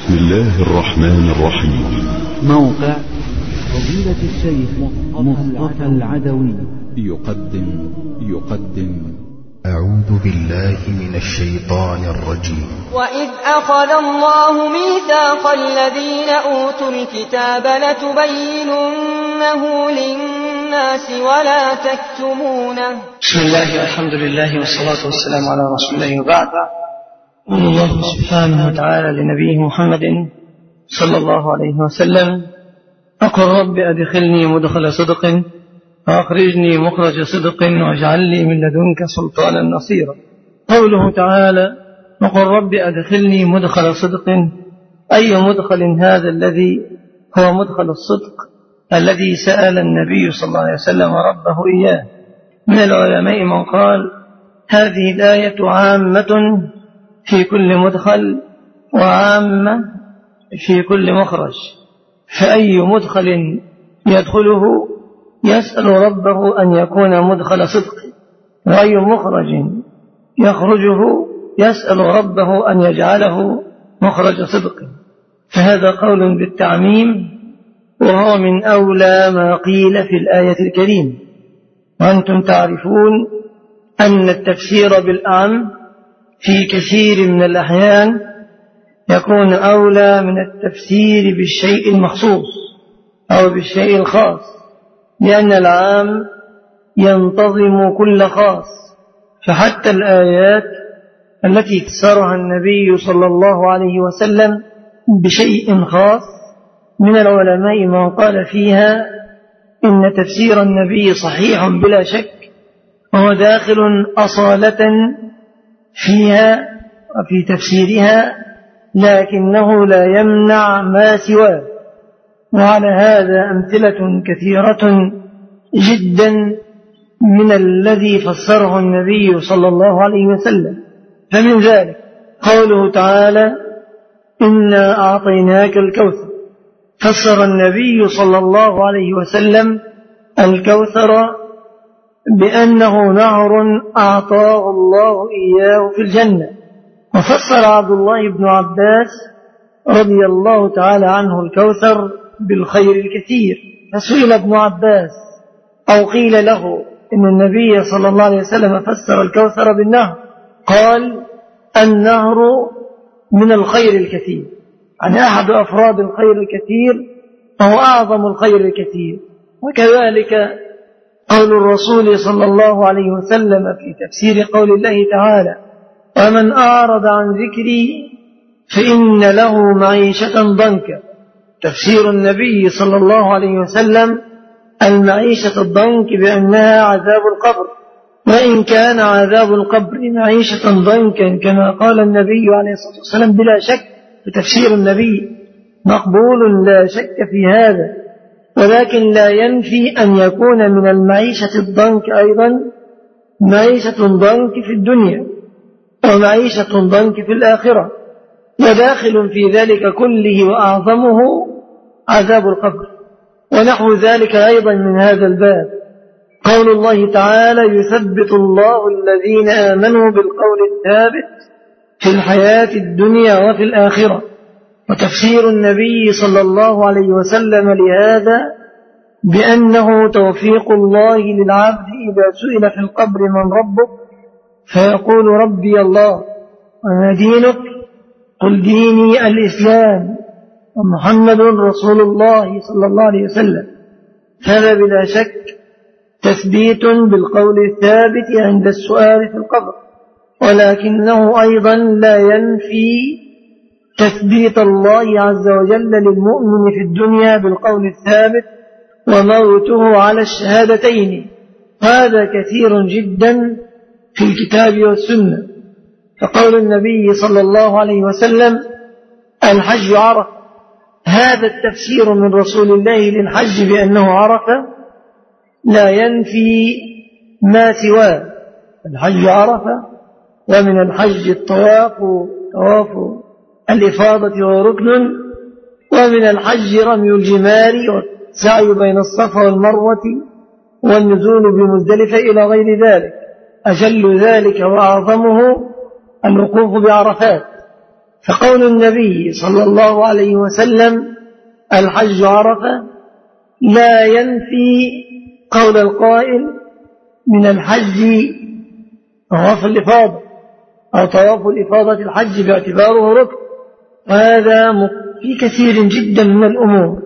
بسم الله الرحمن الرحيم. موقع فضيلة الشيخ مصطفى العدوي يقدم أعوذ بالله من الشيطان الرجيم. وإذ أخذ الله ميثاق الذين أوتوا الكتاب لتبيننه للناس ولا تكتمونه. بسم الله والحمد لله والصلاة والسلام على رسول الله وبعد. قال الله سبحانه وتعالى لنبيه محمد صلى الله عليه وسلم: أقل رب أدخلني مدخل صدق وأخرجني مخرج صدق واجعل لي من لدنك سلطانا نصيرا. قوله تعالى: أقل رب أدخلني مدخل صدق، أي مدخل هذا الذي هو مدخل الصدق الذي سأل النبي صلى الله عليه وسلم ربه إياه. من العلماء من قال هذه الآية عامة في كل مدخل وعامة في كل مخرج، فأي مدخل يدخله يسأل ربه أن يكون مدخل صدق، وأي مخرج يخرجه يسأل ربه أن يجعله مخرج صدق. فهذا قول بالتعميم، وهو من أولى ما قيل في الآية الكريمة. وأنتم تعرفون أن التفسير بالأعم في كثير من الأحيان يكون أولى من التفسير بالشيء المخصوص أو بالشيء الخاص، لأن العام ينتظم كل خاص. فحتى الآيات التي فسرها النبي صلى الله عليه وسلم بشيء خاص، من العلماء من قال فيها إن تفسير النبي صحيح بلا شك، وهو داخل أصالة فيها وفي تفسيرها، لكنه لا يمنع ما سواه. وعلى هذا أمثلة كثيرة جدا من الذي فسره النبي صلى الله عليه وسلم. فمن ذلك قوله تعالى: إنا أعطيناك الكوثر. فسر النبي صلى الله عليه وسلم الكوثر بأنه نهر أعطاه الله إياه في الجنة. وفسر عبد الله بن عباس رضي الله تعالى عنه الكوثر بالخير الكثير. فسئل ابن عباس أو قيل له إن النبي صلى الله عليه وسلم فسر الكوثر بالنهر، قال: النهر من الخير الكثير، يعني أحد أفراد الخير الكثير، وهو أعظم الخير الكثير. وكذلك قول الرسول صلى الله عليه وسلم في تفسير قول الله تعالى: ومن أعرض عن ذكري فإن له معيشة ضنكا. تفسير النبي صلى الله عليه وسلم المعيشة الضنك بأنها عذاب القبر، وإن كان عذاب القبر معيشة ضنكا كما قال النبي عليه الصلاة والسلام بلا شك، فتفسير النبي مقبول لا شك في هذا، ولكن لا ينفي أن يكون من المعيشة الضنك أيضا معيشة ضنك في الدنيا ومعيشة ضنك في الآخرة، وداخل في ذلك كله وأعظمه عذاب القبر. ونحو ذلك أيضا من هذا الباب قول الله تعالى: يثبت الله الذين آمنوا بالقول الثابت في الحياة الدنيا وفي الآخرة. وتفسير النبي صلى الله عليه وسلم لهذا بأنه توفيق الله للعبد إذا سئل في القبر من ربك فيقول: ربي الله. وما دينك؟ قل ديني الإسلام ومحمد رسول الله صلى الله عليه وسلم. هذا بلا شك تثبيت بالقول الثابت عند السؤال في القبر، ولكنه أيضا لا ينفي تثبيت الله عز وجل للمؤمن في الدنيا بالقول الثابت وموته على الشهادتين. هذا كثير جدا في الكتاب والسنة. فقول النبي صلى الله عليه وسلم: الحج عرفة، هذا التفسير من رسول الله للحج بأنه عرفة لا ينفي ما سواه. الحج عرفة، ومن الحج الطواف طواف الإفاضة وركن، ومن الحج رمي الجمار والسعي بين الصفا والمروة والنزول بمزدلفة إلى غير ذلك. أجل ذلك وأعظمه الوقوف بعرفات. فقول النبي صلى الله عليه وسلم الحج عرفة لا ينفي قول القائل من الحج طواف الإفاضة أو طواف الإفاضة الحج باعتباره ركن، وهذا في كثير جدا من الأمور.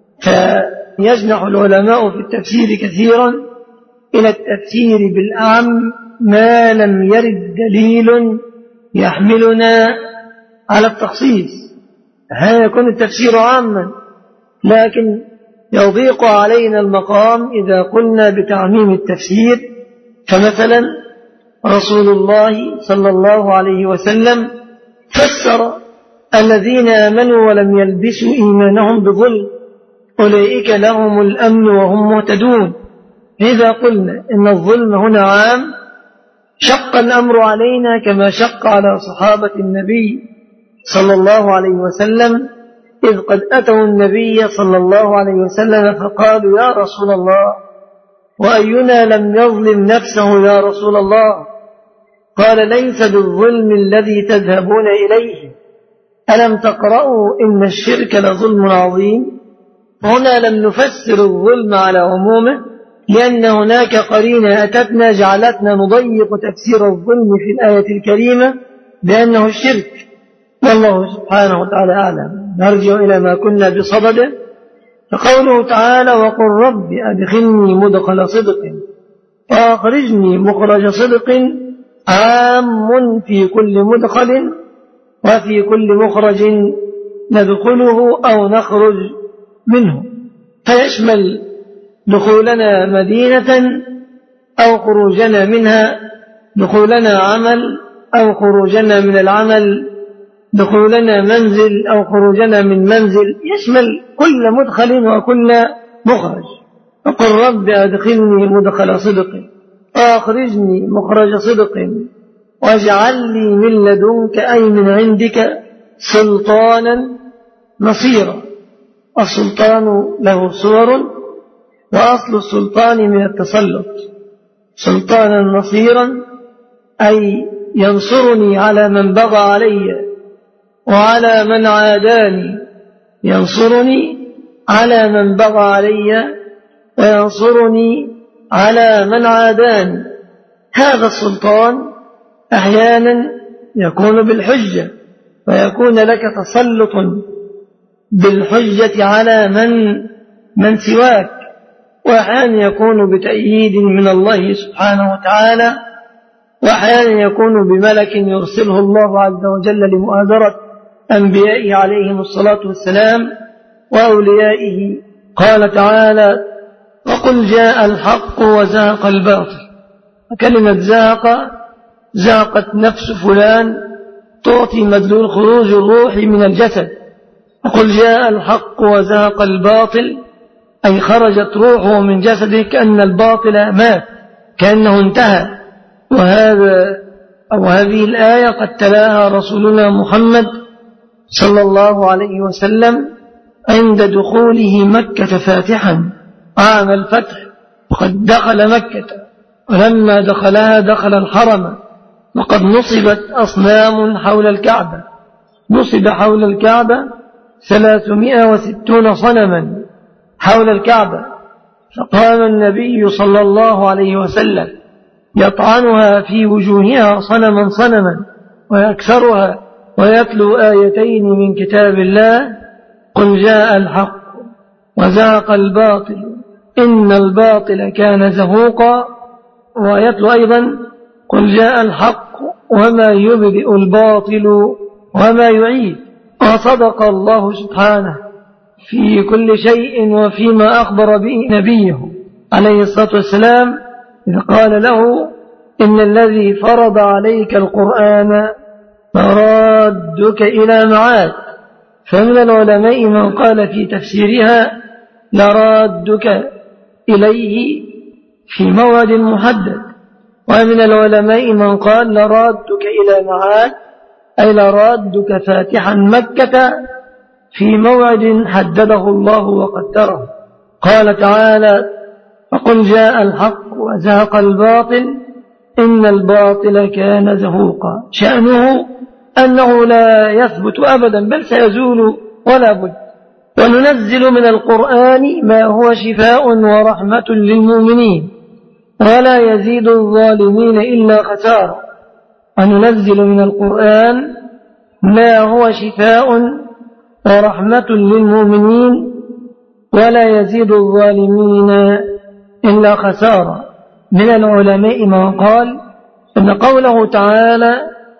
فيجنح العلماء في التفسير كثيرا إلى التفسير بالأعم ما لم يرد دليل يحملنا على التخصيص. هذا يكون التفسير عاما، لكن يضيق علينا المقام إذا قلنا بتعميم التفسير. فمثلا رسول الله صلى الله عليه وسلم فسر الذين آمنوا ولم يلبسوا إيمانهم بظلم أولئك لهم الأمن وهم مهتدون. إذا قلنا إن الظلم هنا عام شق الأمر علينا كما شق على صحابة النبي صلى الله عليه وسلم، إذ قد أتوا النبي صلى الله عليه وسلم فقالوا يا رسول الله وأينا لم يظلم نفسه يا رسول الله؟ قال ليس بالظلم الذي تذهبون إليه، ألم تقرأوا إن الشرك لظلم عظيم؟ هنا لم نفسر الظلم على عمومه، لأن هناك قرينة أتتنا جعلتنا نضيق تفسير الظلم في الآية الكريمة بأنه الشرك، والله سبحانه وتعالى أعلم. نرجع إلى ما كنا بصدده. فقوله تعالى وقل رب أدخلني مدخل صدق وأخرجني مخرج صدق عام في كل مدخل وفي كل مخرج ندخله أو نخرج منه، فيشمل دخولنا مدينة أو خروجنا منها، دخولنا عمل أو خروجنا من العمل، دخولنا منزل أو خروجنا من منزل، يشمل كل مدخل وكل مخرج. فقل رب أدخلني مدخل صدق وأخرجني مخرج صدق واجعل لي من لدنك أي من عندك سلطانا نصيرا. السلطان له صور، وأصل السلطان من التسلط. سلطانا نصيرا أي ينصرني على من بغى علي وعلى من عاداني، ينصرني على من بغى علي وينصرني على من عاداني. هذا السلطان أحيانا يكون بالحجة، ويكون لك تسلط بالحجة على من سواك، وأحيانا يكون بتأييد من الله سبحانه وتعالى، وأحيانا يكون بملك يرسله الله عز وجل لمؤازرة أنبيائه عليهم الصلاة والسلام وأوليائه. قال تعالى وقل جاء الحق وزهق الباطل. كلمة زهقت نفس فلان تعطي مدلول خروج الروح من الجسد. وقل جاء الحق وزهق الباطل أي خرجت روحه من جسده كأن الباطل مات، كأنه انتهى. هذه الآية قد تلاها رسولنا محمد صلى الله عليه وسلم عند دخوله مكة فاتحا عام الفتح، وقد دخل مكة، ولما دخلها دخل الحرم، وقد نصبت أصنام حول الكعبة، نصب حول الكعبة 360 صنما حول الكعبة. فقام النبي صلى الله عليه وسلم يطعنها في وجوهها صنما صنما ويكسرها ويتلو آيتين من كتاب الله قل جاء الحق وزهق الباطل إن الباطل كان زهوقا، ويتلو أيضا قل جاء الحق وما يبدئ الباطل وما يعيد. وصدق الله سبحانه في كل شيء وفيما أخبر به نبيه عليه الصلاة والسلام إذ قال له إن الذي فرض عليك القرآن لرادك إلى معاد. فمن العلماء من قال في تفسيرها لرادك إليه في موعد محدد، ومن العلماء من قال لرادك إلى معاد أي لرادك فاتحا مكة في موعد حدده الله وقدره. قال تعالى فقل جاء الحق وزهق الباطل إن الباطل كان زهوقا. شأنه أنه لا يثبت أبدا بل سيزول ولا بد. وننزل من القرآن ما هو شفاء ورحمة للمؤمنين ولا يزيد الظالمين إلا خسارة. وننزل من القرآن ما هو شفاء ورحمة للمؤمنين ولا يزيد الظالمين إلا خسارة. من العلماء من قال إن قوله تعالى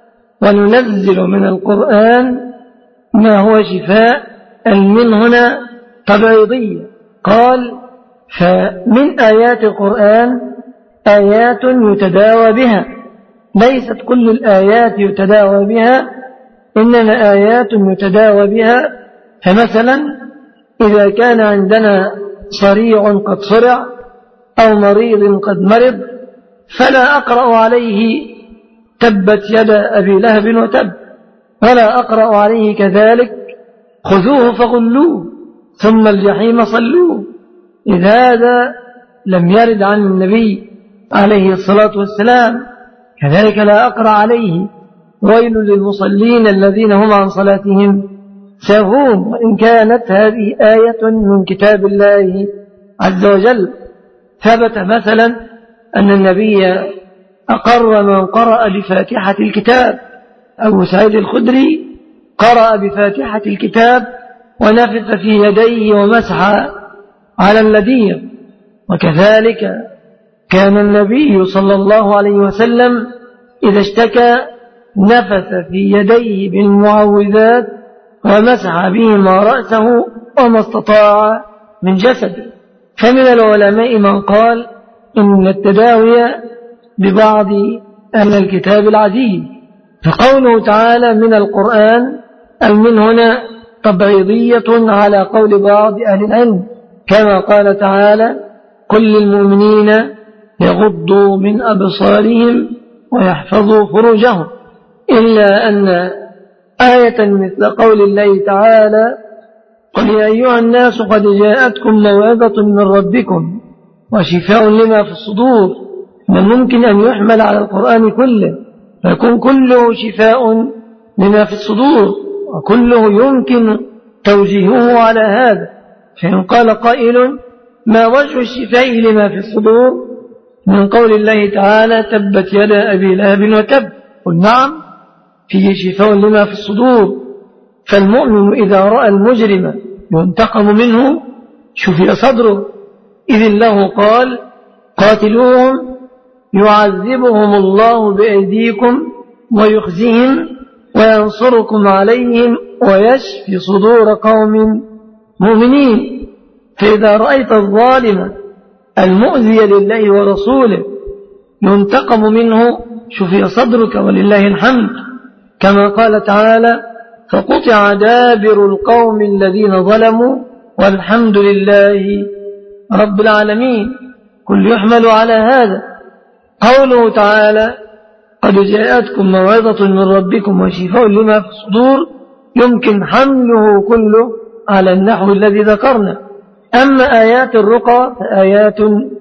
وننزل من القرآن ما هو شفاء المن هنا تبعيضية. قال فمن آيات القرآن آيات يتداوى بها، ليست كل الآيات يتداوى بها، إنما آيات يتداوى بها. فمثلا إذا كان عندنا صريع قد صرع أو مريض قد مرض فلا أقرأ عليه تبت يد أبي لهب وتب، ولا أقرأ عليه كذلك خذوه فغلوه ثم الجحيم صلوه، إذ هذا لم يرد عن النبي عليه الصلاة والسلام. كذلك لا أقرأ عليه ويل للمصلين الذين هم عن صلاتهم ساهون، وإن كانت هذه آية من كتاب الله عز وجل. ثبت مثلا أن النبي أقر من قرأ بفاتحة الكتاب. أبو سعيد الخدري قرأ بفاتحة الكتاب ونفث في يديه ومسح على الذي. وكذلك كان النبي صلى الله عليه وسلم إذا اشتكى نفث في يديه بالمعوذات ومسح بهما رأسه وما استطاع من جسده. فمن العلماء من قال إن التداوي ببعض أهل الكتاب العزيز. فقوله تعالى من القرآن المن هنا تبعيضية على قول بعض أهل العلم، كما قال تعالى كل المؤمنين يغضوا من أبصارهم ويحفظوا فروجهم، إلا أن آية مثل قول الله تعالى قل يا أيها الناس قد جاءتكم موعظة من ربكم وشفاء لما في الصدور، من ممكن أن يحمل على القرآن كله فيكون كله شفاء لما في الصدور وكله يمكن توجيهه على هذا. فإن قال قائل ما وجه الشفاء لما في الصدور من قول الله تعالى تبت يد أبي لهب وتب، قل نعم فيه شفاء لما في الصدور. فالمؤمن إذا رأى المجرم ينتقم منه شفي صدره، إذ الله قال قاتلوهم يعذبهم الله بأيديكم ويخزيهم وينصركم عليهم ويشفي صدور قوم مؤمنين. فإذا رأيت الظالم المؤذي لله ورسوله ينتقم منه شفي صدرك ولله الحمد، كما قال تعالى فقطع دابر القوم الذين ظلموا والحمد لله رب العالمين. كل يحمل على هذا. قوله تعالى قد جاءتكم موعظة من ربكم وشفاء لما في الصدور يمكن حمله كله على النحو الذي ذكرنا. أما آيات الرقى فآيات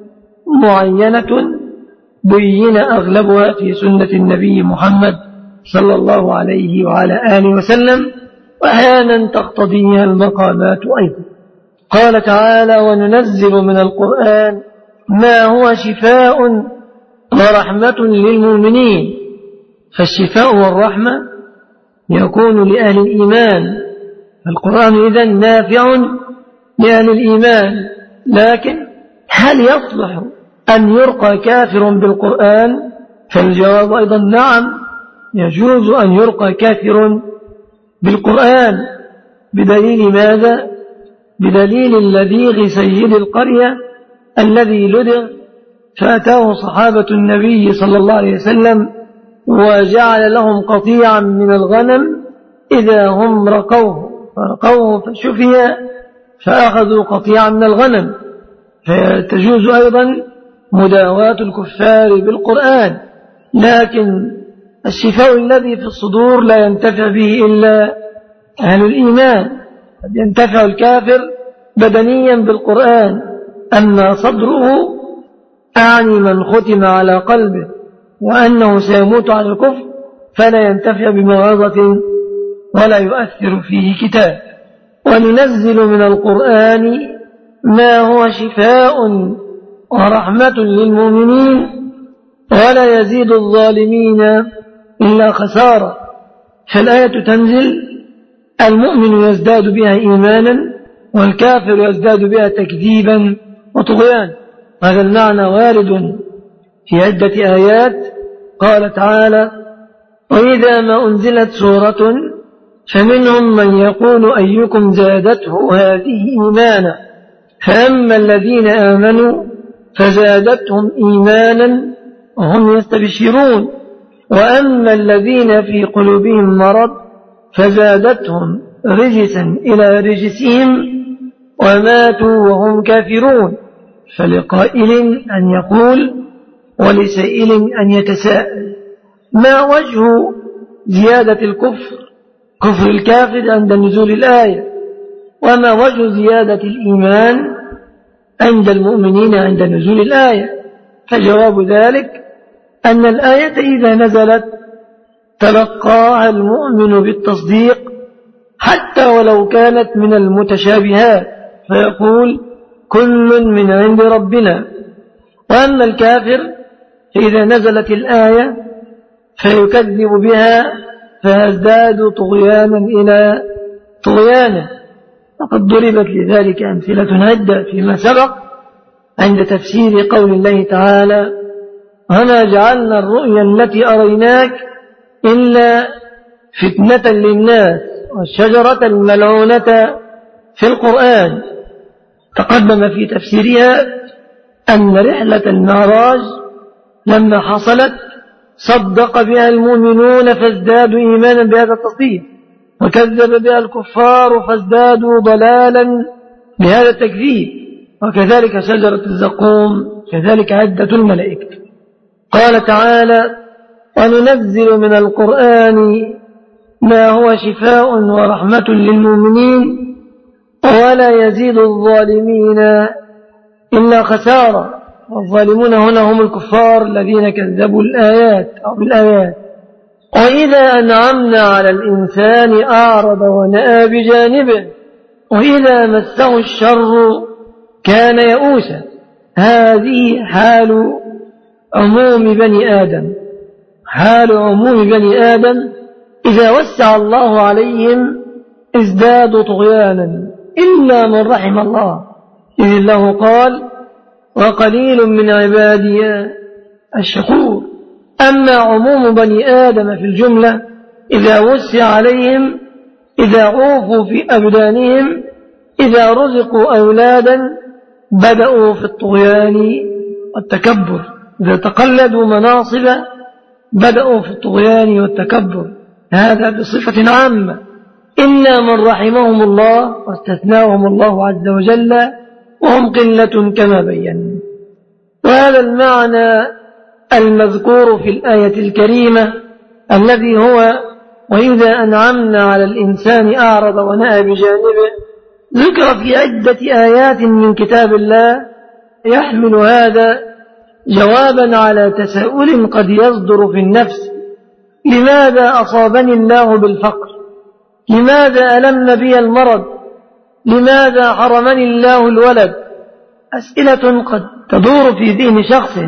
معينة بين أغلبها في سنة النبي محمد صلى الله عليه وعلى آله وسلم، وأحيانا تقتضيها المقامات أيضا. قال تعالى وننزل من القرآن ما هو شفاء ورحمة للمؤمنين. فالشفاء والرحمة يكون لأهل الإيمان، القرآن إذن نافع لأهل الإيمان. لكن هل يصلح أن يرقى كافر بالقرآن؟ فالجواب أيضا نعم، يجوز أن يرقى كافر بالقرآن. بدليل ماذا؟ بدليل اللذيغ سيد القرية الذي لدغ فأتاه صحابة النبي صلى الله عليه وسلم وجعل لهم قطيعا من الغنم إذا هم رقوه فشفي فأخذوا قطيعا من الغنم. فتجوز أيضا مداواة الكفار بالقرآن. لكن الشفاء الذي في الصدور لا ينتفع به إلا أهل الإيمان. قد ينتفع الكافر بدنيا بالقرآن، أما صدره أعني من ختم على قلبه وأنه سيموت على الكفر فلا ينتفع بموعظة ولا يؤثر فيه كتاب. وننزل من القرآن ما هو شفاء ورحمة للمؤمنين ولا يزيد الظالمين إلا خسارة. فالآية تنزل، المؤمن يزداد بها إيمانا والكافر يزداد بها تكذيبا وطغيانا. هذا المعنى وارد في عدة آيات. قال تعالى: وإذا ما أنزلت سورة فمنهم من يقول أيكم زادته هذه إيمانا فأما الذين آمنوا فزادتهم إيمانا وهم يستبشرون وأما الذين في قلوبهم مرض فزادتهم رجسا إلى رجسهم وماتوا وهم كافرون. فلقائل أن يقول ولسائل أن يتساءل: ما وجه زيادة الكفر، كفر الكافر عند نزول الآية، وما وجه زيادة الإيمان عند المؤمنين عند نزول الآية؟ فجواب ذلك أن الآية إذا نزلت تلقاها المؤمن بالتصديق حتى ولو كانت من المتشابهات، فيقول كل من عند ربنا. وأما الكافر فإذا نزلت الآية فيكذب بها فيزداد طغيانا إلى طغيانه. وقد ضربت لذلك أمثلة عدة فيما سبق عند تفسير قول الله تعالى: وما جعلنا الرؤيا التي أريناك إلا فتنة للناس والشجرة الملعونة في القرآن. تقدم في تفسيرها أن رحلة المعراج لما حصلت صدق بها المؤمنون فازدادوا إيمانا بهذا التصديق، وكذب بها الكفار فازدادوا ضلالا بهذا التكذيب. وكذلك شجرة الزقوم، كذلك عدة الملائكة. قال تعالى: وننزل من القرآن ما هو شفاء ورحمة للمؤمنين ولا يزيد الظالمين إلا خسارة. والظالمون هنا هم الكفار الذين كذبوا الآيات أو بالآيات. وإذا أنعمنا على الإنسان أعرض ونأى بجانبه وإذا مسه الشر كان يئوسا. هذه حال عموم بني آدم، حال عموم بني آدم إذا وسع الله عليهم ازدادوا طغيانا إلا من رحم الله، إذ الله قال: وقليل من عبادي الشكور. أما عموم بني آدم في الجملة إذا وسع عليهم، إذا عوفوا في أبدانهم، إذا رزقوا أولادا بدأوا في الطغيان والتكبر، إذا تقلدوا مناصب بدأوا في الطغيان والتكبر. هذا بصفة عامة، إلا من رحمهم الله واستثناهم الله عز وجل وهم قلة كما بينا. وهذا المعنى المذكور في الآية الكريمة الذي هو وإذا أنعمنا على الإنسان أعرض ونأى بجانبه ذكر في عدة آيات من كتاب الله، يحمل هذا جوابا على تساؤل قد يصدر في النفس: لماذا أصابني الله بالفقر؟ لماذا ألم بي المرض؟ لماذا حرمني الله الولد؟ أسئلة قد تدور في ذهن شخص،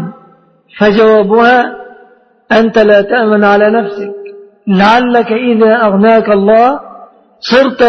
فجوابها: أنت لا تأمن على نفسك، لعلك إذا أغناك الله صرت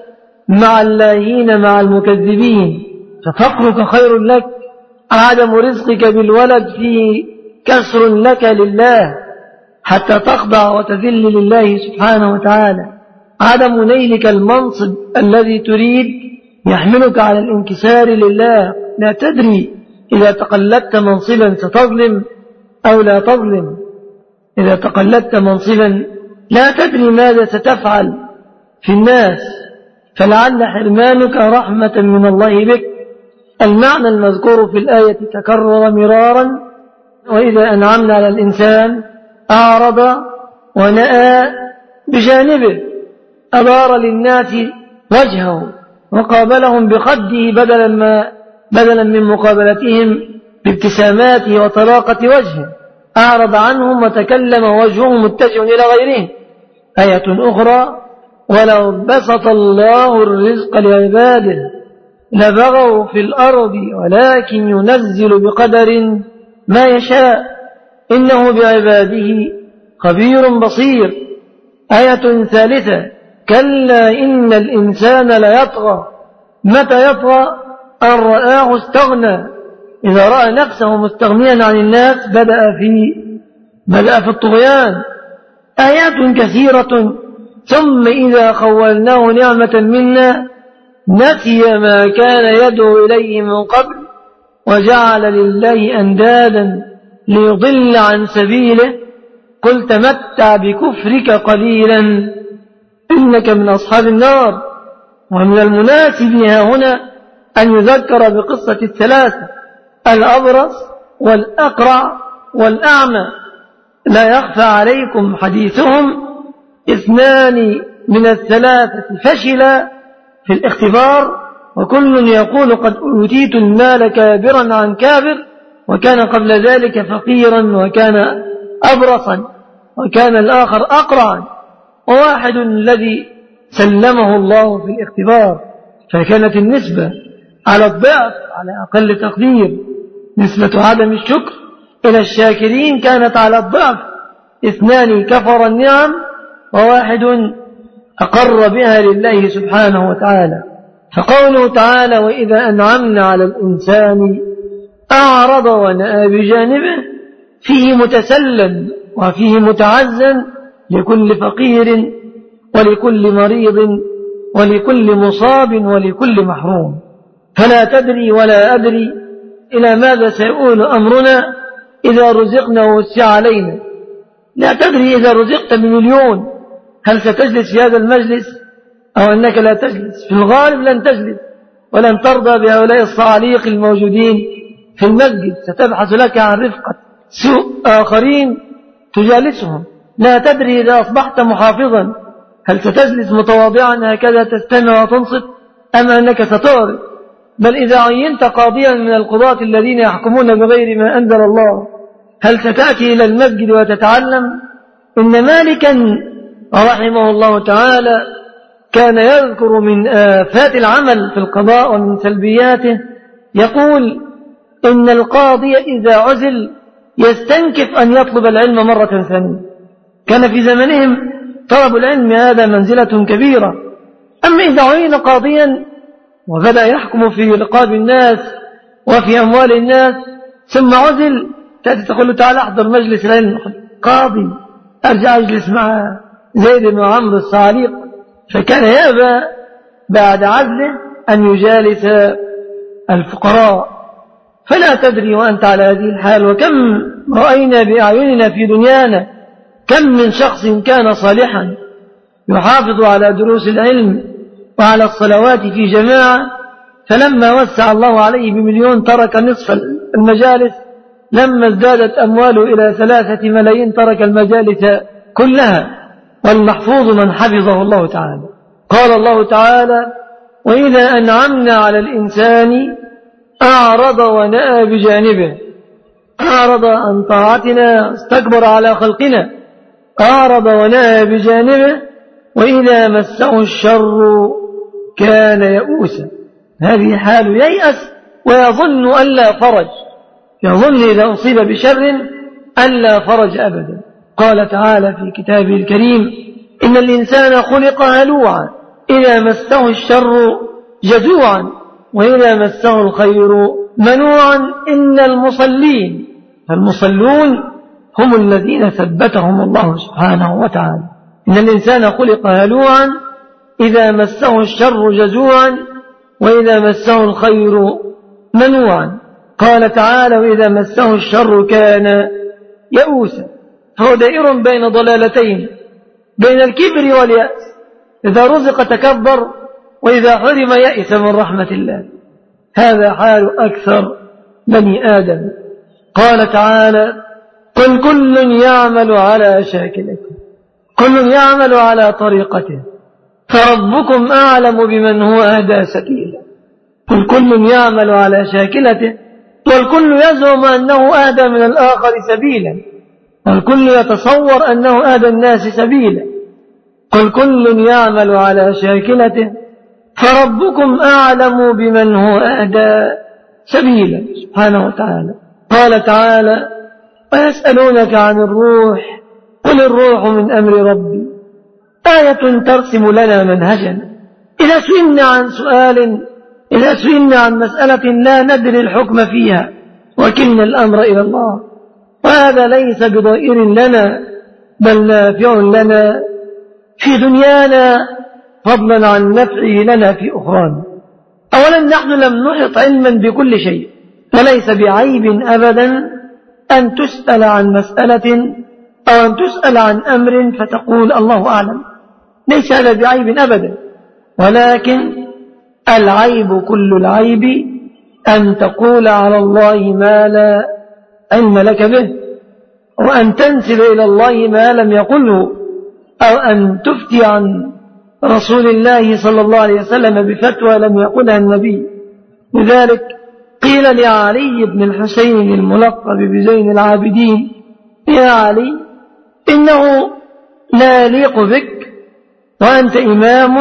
مع اللاهين مع المكذبين، ففقرك خير لك، عدم رزقك بالولد فيه كسر لك لله حتى تخضع وتذل لله سبحانه وتعالى، عدم نيلك المنصب الذي تريد يحملك على الانكسار لله. لا تدري إذا تقلدت منصبا ستظلم أو لا تظلم، إذا تقلدت منصبا لا تدري ماذا ستفعل في الناس، فلعل حرمانك رحمة من الله بك. المعنى المذكور في الآية تكرر مرارا: وإذا أنعمنا على الإنسان أعرض ونأى بجانبه، أدار للناس وجهه وقابلهم بخده بدلا من مقابلتهم بابتساماته وطلاقة وجهه. أعرض عنهم وتكلم وجهه متجه إلى غيرهم. آية أخرى: ولو بسط الله الرزق لعباده لبغوا في الأرض ولكن ينزل بقدر ما يشاء إنه بعباده خبير بصير. آية ثالثة: كلا إن الإنسان ليطغى. متى يطغى؟ أن رآه استغنى. إذا رأى نفسه مستغنيا عن الناس بدأ في الطغيان. آيات كثيرة. ثم إذا خولناه نعمة منا نسي ما كان يدعو إليه من قبل وجعل لله أندادا ليضل عن سبيله. قل تمتع بكفرك قليلا إنك من أصحاب النار. ومن المناسب هنا أن يذكر بقصة الثلاثة: الأبرص والأقرع والأعمى. لا يخفى عليكم حديثهم: اثنان من الثلاثة فشلا في الاختبار، وكل يقول قد أوتيت المال كابرا عن كابر، وكان قبل ذلك فقيرا وكان أبرصا، وكان الآخر أقرعا، وواحد الذي سلمه الله في الاختبار. فكانت النسبة على الضعف على أقل تقدير. نسبة عدم الشكر إلى الشاكرين كانت على الضعف. اثنان كفر النعم وواحد أقر بها لله سبحانه وتعالى. فقوله تعالى: وإذا أنعمنا على الإنسان أعرض ونأى بجانبه، فيه متسلم وفيه متعزا لكل فقير ولكل مريض ولكل مصاب ولكل محروم. فلا تدري ولا أدري إلى ماذا سيؤول أمرنا إذا رزقنا ووسع علينا. لا تدري إذا رزقت ب1,000,000 هل ستجلس في هذا المجلس أو أنك لا تجلس؟ في الغالب لن تجلس، ولن ترضى بهؤلاء الصعاليق الموجودين في المسجد. ستبحث لك عن رفقة سوء آخرين تجالسهم. لا تدري إذا أصبحت محافظا هل ستجلس متواضعا هكذا تستمع وتنصت أم أنك ستعرض. بل إذا عينت قاضيا من القضاة الذين يحكمون بغير ما أنزل الله هل ستأتي إلى المسجد وتتعلم؟ إن مالكا رحمه الله تعالى كان يذكر من آفات العمل في القضاء ومن سلبياته، يقول: إن القاضي إذا عزل يستنكف أن يطلب العلم مرة ثانية. كان في زمنهم طلب العلم هذا منزلة كبيرة. أما إذا عين قاضيا وبدأ يحكم في رقاب الناس وفي أموال الناس ثم عزل، تأتي تقول له: تعال أحضر مجلس العلم. قاضي أرجع أجلس مع زيد بن عمرو الصعاليق. فكان يأبى بعد عزله أن يجالس الفقراء. فلا تدري وأنت على هذه الحال. وكم رأينا بأعيننا في دنيانا كم من شخص كان صالحا يحافظ على دروس العلم وعلى الصلوات في جماعة، فلما وسع الله عليه ب1,000,000 ترك نصف المجالس. لما ازدادت أمواله إلى 3 ملايين ترك المجالس كلها. والمحفوظ من حفظه الله تعالى. قال الله تعالى: وإذا أنعمنا على الإنسان أعرض ونأى بجانبه. أعرض عن طاعتنا، استكبر على خلقنا. أعرض ونأى بجانبه. وإذا مسه الشر كان يئوسا. هذه حال ييأس ويظن أن لا فرج. يظن إذا أصيب بشر أن لا فرج أبدا. قال تعالى في كتابه الكريم: إن الإنسان خلق هلوعا إذا مسه الشر جزوعا وإذا مسه الخير منوعا. إن المصلين، فالمصلون هم الذين ثبتهم الله سبحانه وتعالى. إن الإنسان خلق هلوعا إذا مسه الشر جزوعا وإذا مسه الخير منوعا. قال تعالى: وإذا مسه الشر كان يئوسا. فهو دائر بين ضلالتين، بين الكبر واليأس. إذا رزق تكبر وإذا حرم يئس من رحمة الله. هذا حال أكثر بني آدم. قال تعالى: قل كل يعمل على شاكلته، كل يعمل على طريقته، فربكم أعلم بمن هو أهدى سبيلا. قل كل يعمل على شاكلته، والكل يزعم أنه أهدى من الآخر سبيلا. والكل يتصور أنه أهدى الناس سبيلا. قل كل يعمل على شاكلته فربكم أعلم بمن هو أهدى سبيلا سبحانه وتعالى. قال تعالى ويسألونك عن الروح قل الروح من أمر ربي آية ترسم لنا منهجا. إذا سئلنا عن سؤال، إذا سئلنا عن مسألة لا ندري الحكم فيها وكلنا الأمر إلى الله، وهذا ليس بضائر لنا بل نافع لنا في دنيانا فضلا عن نفعه لنا في أخرانا. أولا نحن لم نحط علما بكل شيء، وليس بعيب أبدا أن تسأل عن مسألة أو أن تسأل عن أمر فتقول الله أعلم، ليس هذا بعيب أبدا، ولكن العيب كل العيب أن تقول على الله ما لا علم لك به، وأن تنسب إلى الله ما لم يقله، أو أن تفتي عن رسول الله صلى الله عليه وسلم بفتوى لم يقلها النبي. لذلك قيل لعلي بن الحسين الملقب بزين العابدين يا علي إنه لا يليق بك وأنت إمام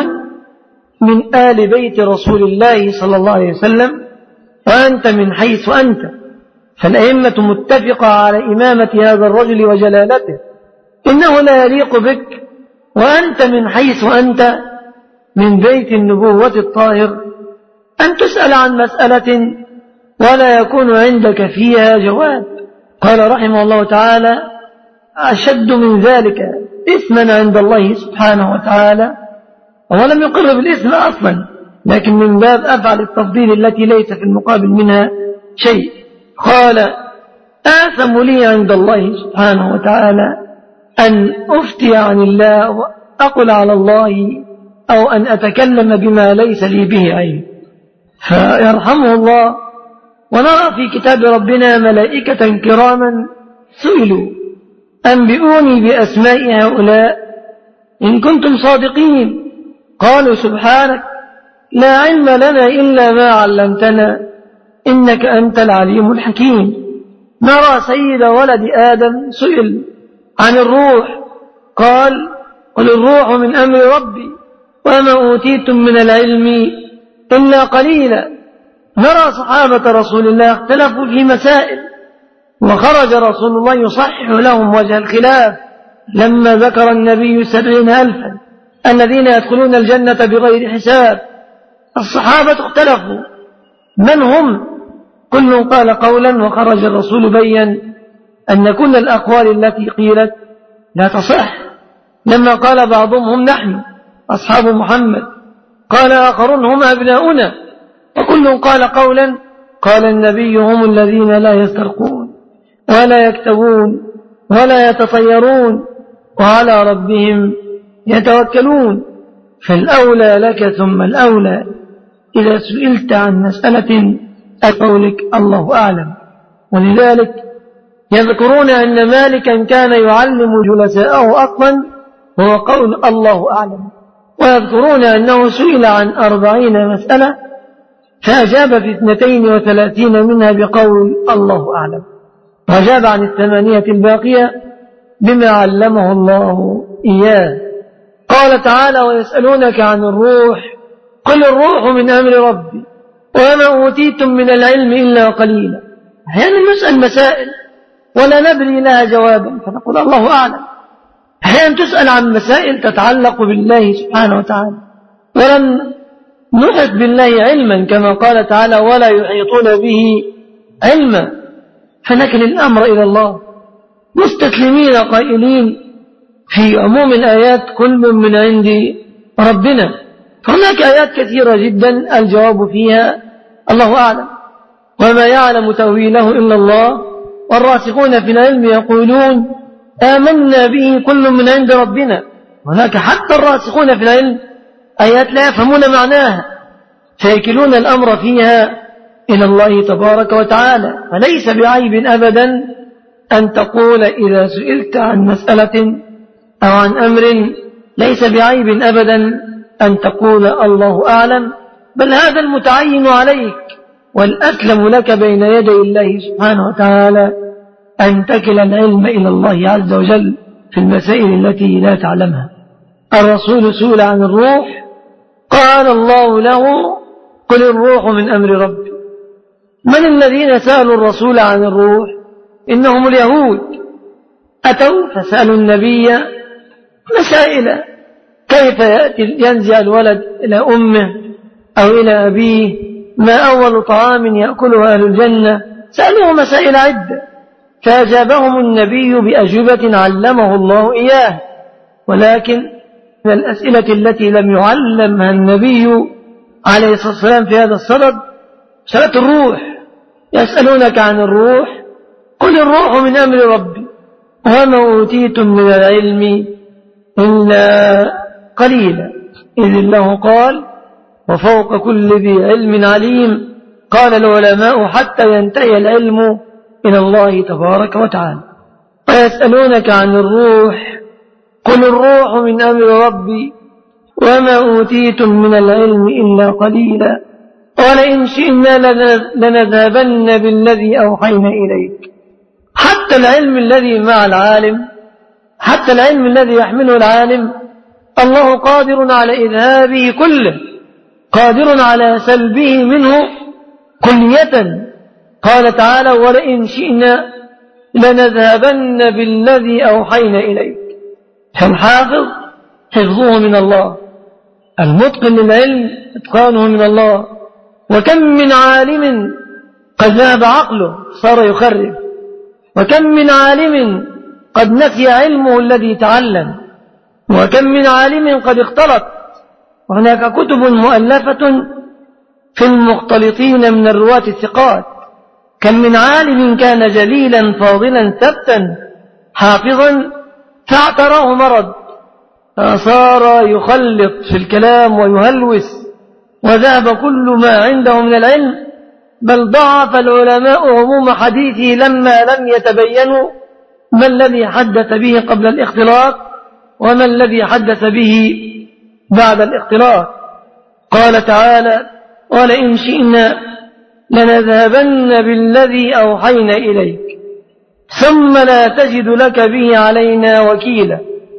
من آل بيت رسول الله صلى الله عليه وسلم، وأنت من حيث أنت، فالأئمة متفقة على إمامة هذا الرجل وجلالته، إنه لا يليق بك وأنت من حيث أنت من بيت النبوة الطاهر أن تسأل عن مسألة ولا يكون عندك فيها جواب. قال رحمه الله تعالى أشد من ذلك إثما عند الله سبحانه وتعالى، وهو لم يقر بالإثم أصلا، لكن من باب أفعل التفضيل التي ليس في المقابل منها شيء. قال آثم لي عند الله سبحانه وتعالى أن أفتي عن الله وأقل على الله أو أن أتكلم بما ليس لي به علم. فيرحمه الله. ونرى في كتاب ربنا ملائكة كراما سئلوا أنبئوني بأسماء هؤلاء إن كنتم صادقين، قالوا سبحانك لا علم لنا إلا ما علمتنا إنك أنت العليم الحكيم. نرى سيد ولد آدم سئل عن الروح قال قل الروح من أمر ربي وما أوتيتم من العلم إلا قليلا. نرى صحابة رسول الله اختلفوا في مسائل، وخرج رسول الله يصحح لهم وجه الخلاف لما ذكر النبي 70,000 الذين يدخلون الجنة بغير حساب. الصحابة اختلفوا من هم، كل قال قولا، وخرج الرسول بين أن كل الأقوال التي قيلت لا تصح. لما قال بعضهم هم نحن أصحاب محمد، قال آخرون هم أبناؤنا، وكل قال قولا، قال النبي هم الذين لا يسترقون ولا يكتبون ولا يتطيرون وعلى ربهم يتوكلون. فالأولى لك ثم الأولى إذا سئلت عن مسألة أقولك الله أعلم. ولذلك يذكرون أن مالكا كان يعلم جلساءه أصلا هو قول الله أعلم، ويذكرون أنه سئل عن 40 مسألة فأجاب في 32 منها بقول الله أعلم، وأجاب عن 8 الباقية بما علمه الله إياه. قال تعالى ويسألونك عن الروح قل الروح من أمر ربي وما أوتيتم من العلم إلا قليلا. أحيانا نسأل مسائل ولا ندري لها جوابا فنقول الله أعلم. أحيانا تسأل عن مسائل تتعلق بالله سبحانه وتعالى ولن نحط بالله علما كما قال تعالى ولا يحيطون به علما، فنكل الأمر إلى الله مستسلمين قائلين في عموم الآيات كل من عند ربنا. هناك آيات كثيرة جدا الجواب فيها الله أعلم وما يعلم تأويله إلا الله، والراسخون في العلم يقولون آمنا به كل من عند ربنا. هناك حتى الراسخون في العلم آيات لا يفهمون معناها فيكلون الأمر فيها إلى الله تبارك وتعالى. فليس بعيب أبدا أن تقول إذا سئلت عن مسألة أو عن أمر، ليس بعيب أبدا أن تقول الله أعلم، بل هذا المتعين عليك والأسلم لك بين يدي الله سبحانه وتعالى أن تكل العلم إلى الله عز وجل في المسائل التي لا تعلمها. الرسول سئل عن الروح قال الله له قل الروح من أمر ربي. من الذين سألوا الرسول عن الروح؟ إنهم اليهود. أتوا فسألوا النبي مسائل: كيف ينزع الولد إلى أمه أو إلى أبيه؟ ما أول طعام يأكله أهل الجنة؟ سألوه مسائل عدة، فأجابهم النبي بأجوبة علمه الله إياه. ولكن من الأسئلة التي لم يعلمها النبي عليه الصلاة والسلام في هذا الصدد مسألة الروح. يسألونك عن الروح قل الروح من أمر ربي وما أوتيتم من العلم إلا قليلا. إذ الله قال وفوق كل ذي علم عليم. قال العلماء حتى ينتهي العلم إلى الله تبارك وتعالى. ويسألونك عن الروح قل الروح من أمر ربي وما أوتيتم من العلم إلا قليلا ولئن شئنا لنذهبن بالذي أوحينا إليك. حتى العلم الذي مع العالم، حتى العلم الذي يحمله العالم الله قادر على إذهابه كله، قادر على سلبه منه كلية. قال تعالى ولئن شئنا لنذهبن بالذي أوحينا إليك. فالحافظ حفظه من الله، المتقن للعلم اتقانه من الله. وكم من عالم قد ذهب عقله صار يخرب، وكم من عالم قد نسي علمه الذي تعلم، وكم من عالم قد اختلط. وهناك كتب مؤلفة في المختلطين من الرواة الثقات. كم من عالم كان جليلا فاضلا ثبتا حافظا فاعتراه مرض فصار يخلط في الكلام ويهلوس وذهب كل ما عنده من العلم. بل ضعف العلماء عموم حديثه لما لم يتبينوا ما الذي حدث به قبل الاختلاط وما الذي حدث به بعد الاختلاط. قال تعالى ولئن شئنا لنذهبن بالذي أوحينا إليك ثم لا تجد لك به علينا وكيلا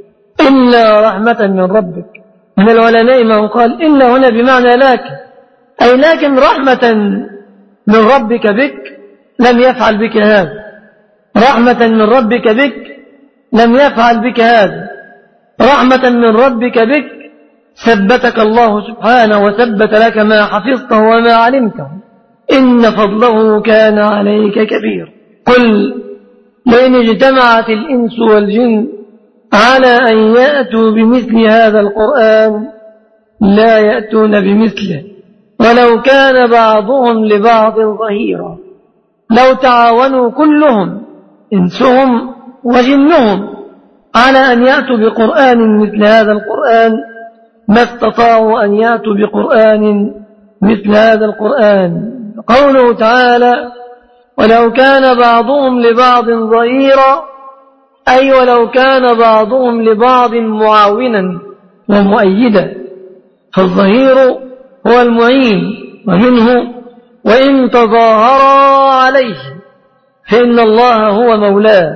إلا رحمة من ربك. من العلماء من قال إلا هنا بمعنى لكن، أي لكن رحمة من ربك بك لم يفعل بك هذا، رحمة من ربك بك لم يفعل بك هذا، رحمة من ربك بك ثبتك الله سبحانه وثبت لك ما حفظته وما علمته، إن فضله كان عليك كبير. قل لئن اجتمعت الإنس والجن على أن يأتوا بمثل هذا القرآن لا يأتون بمثله ولو كان بعضهم لبعض ظهيرا. لو تعاونوا كلهم إنسهم وجنهم على أن يأتوا بقرآن مثل هذا القرآن ما استطاعوا أن يأتوا بقرآن مثل هذا القرآن. قوله تعالى ولو كان بعضهم لبعض ظهيرا، أي ولو كان بعضهم لبعض معاونا ومؤيدا. فالظهير هو المعين، ومنه وإن تظاهرا عليه فإن الله هو مولاه.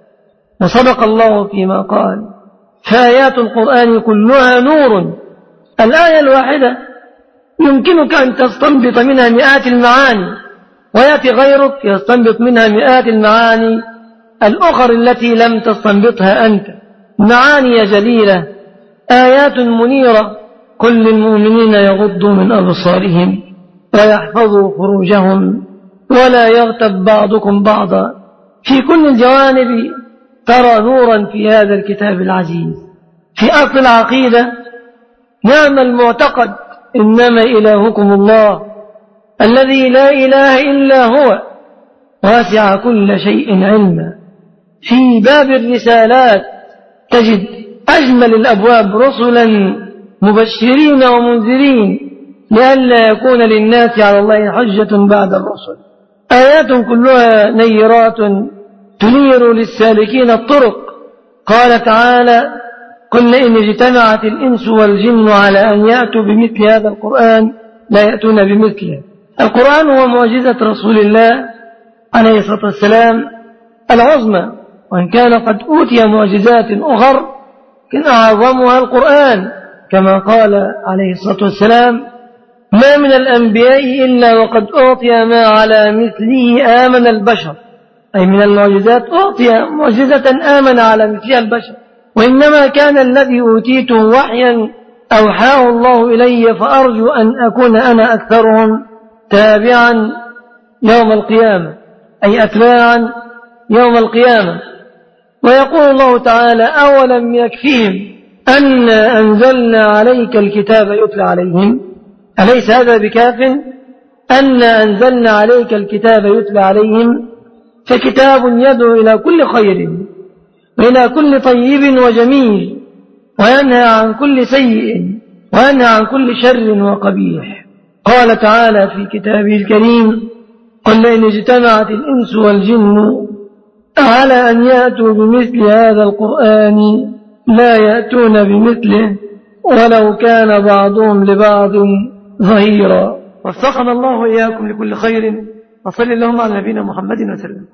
وصدق الله فيما قال فآيات القرآن كلها نور. الآية الواحدة يمكنك أن تستنبط منها مئات المعاني، ويأتي غيرك يستنبط منها مئات المعاني الأخر التي لم تستنبطها أنت. معاني جليلة، آيات منيرة. كل المؤمنين يغضوا من أبصارهم ويحفظوا فروجهم ولا يغتب بعضكم بعضا. في كل الجوانب ترى نورا في هذا الكتاب العزيز. في أصل العقيدة نعم المعتقد إنما إلهكم الله الذي لا إله إلا هو واسع كل شيء علما. في باب الرسالات تجد أجمل الأبواب رسلا مبشرين ومنذرين لئلا يكون للناس على الله حجة بعد الرسل. آيات كلها نيرات تنير للسالكين الطرق. قال تعالى قل لئن اجتمعت الإنس والجن على أن يأتوا بمثل هذا القرآن لا يأتون بمثله. القرآن هو معجزة رسول الله عليه الصلاة والسلام العظمى، وإن كان قد أوتي معجزات أخر كان أعظمها القرآن، كما قال عليه الصلاة والسلام: ما من الأنبياء إلا وقد أعطي ما على مثله آمن البشر، أي من المعجزات أعطي معجزة آمن على مثلها البشر، وإنما كان الذي أوتيته وحيا أوحاه الله إلي، فأرجو أن أكون أنا أكثرهم تابعا يوم القيامة، أي أتباعا يوم القيامة. ويقول الله تعالى: أولم يكفيهم أن أنزلنا عليك الكتاب يتلى عليهم؟ أليس هذا بكاف؟ أن أنزلنا عليك الكتاب يتلى عليهم، فكتاب يدعو إلى كل خير وإلى كل طيب وجميل، وينهى عن كل سيء، وينهى عن كل شر وقبيح. قال تعالى في كتابه الكريم: قل لئن اجتمعت الإنس والجن على أن يأتوا بمثل هذا القرآن لا يأتون بمثله ولو كان بعضهم لبعض ظهيرا. وفقنا الله وإياكم لكل خير، وصل اللهم على نبينا محمد وسلم.